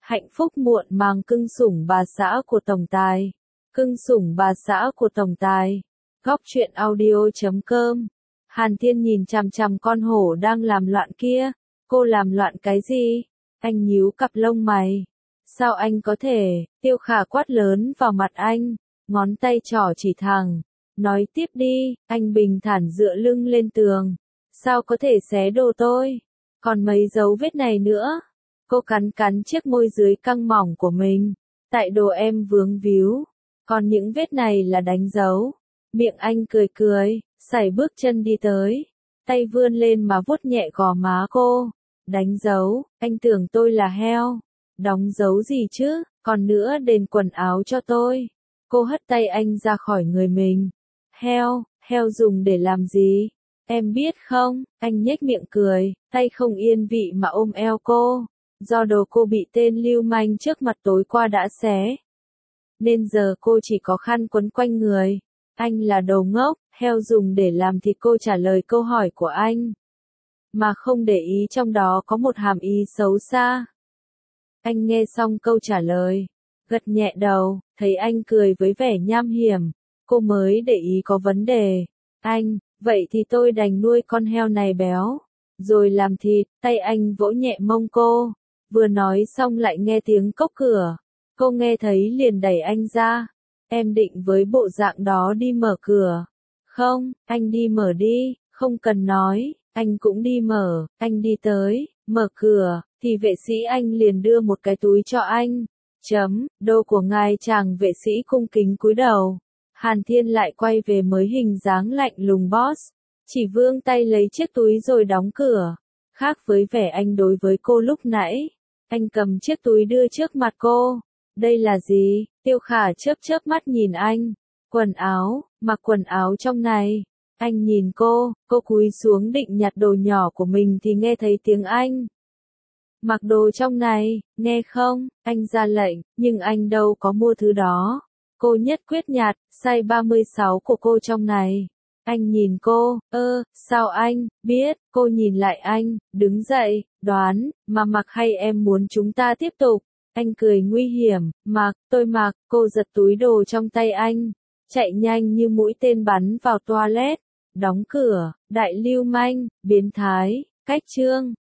Hạnh phúc muộn màng cưng sủng bà xã của tổng tài. Cưng sủng bà xã của tổng tài. Góc truyện audio.com. Hàn Thiên nhìn chằm chằm con hổ đang làm loạn kia. Cô làm loạn cái gì? Anh nhíu cặp lông mày. Sao anh có thể? Tiêu Khả quát lớn vào mặt anh. Ngón tay trỏ chỉ thẳng. Nói tiếp đi. Anh bình thản dựa lưng lên tường. Sao có thể xé đồ tôi? Còn mấy dấu vết này nữa. Cô cắn cắn chiếc môi dưới căng mỏng của mình. Tại đồ em vướng víu. Còn những vết này là đánh dấu. Miệng anh cười cười, sải bước chân đi tới. Tay vươn lên mà vuốt nhẹ gò má cô. Đánh dấu, anh tưởng tôi là heo. Đóng dấu gì chứ, còn nữa đền quần áo cho tôi. Cô hất tay anh ra khỏi người mình. Heo dùng để làm gì? Em biết không, anh nhếch miệng cười, tay không yên vị mà ôm eo cô. Do đồ cô bị tên lưu manh trước mặt tối qua đã xé. Nên giờ cô chỉ có khăn quấn quanh người. Anh là đồ ngốc, heo dùng để làm thì cô trả lời câu hỏi của anh. Mà không để ý trong đó có một hàm ý xấu xa. Anh nghe xong câu trả lời. Gật nhẹ đầu, thấy anh cười với vẻ nham hiểm. Cô mới để ý có vấn đề. Anh, vậy thì tôi đành nuôi con heo này béo. Rồi làm thịt, tay anh vỗ nhẹ mông cô. Vừa nói xong lại nghe tiếng cốc cửa. Cô nghe thấy liền đẩy anh ra. Em định với bộ dạng đó đi mở cửa. Không, anh đi mở đi, không cần nói, anh cũng đi mở, anh đi tới, mở cửa, thì vệ sĩ anh liền đưa một cái túi cho anh. Đô của ngài chàng vệ sĩ cung kính cúi đầu. Hàn Thiên lại quay về mới hình dáng lạnh lùng boss. Chỉ vươn tay lấy chiếc túi rồi đóng cửa. Khác với vẻ anh đối với cô lúc nãy. Anh cầm chiếc túi đưa trước mặt cô. Đây là gì? Tiêu Khả chớp mắt nhìn anh. Quần áo, mặc quần áo trong này. Anh nhìn cô cúi xuống định nhặt đồ nhỏ của mình thì nghe thấy tiếng anh. Mặc đồ trong này, nghe không? Anh ra lệnh, nhưng anh đâu có mua thứ đó. Cô nhất quyết nhặt, size 36 của cô trong này. Anh nhìn cô, sao anh, biết, cô nhìn lại anh, đứng dậy, đoán, mà mặc hay em muốn chúng ta tiếp tục? Anh cười nguy hiểm, mặc, tôi mặc, cô giật túi đồ trong tay anh. Chạy nhanh như mũi tên bắn vào toilet. Đóng cửa, đại lưu manh, biến thái, cách chương.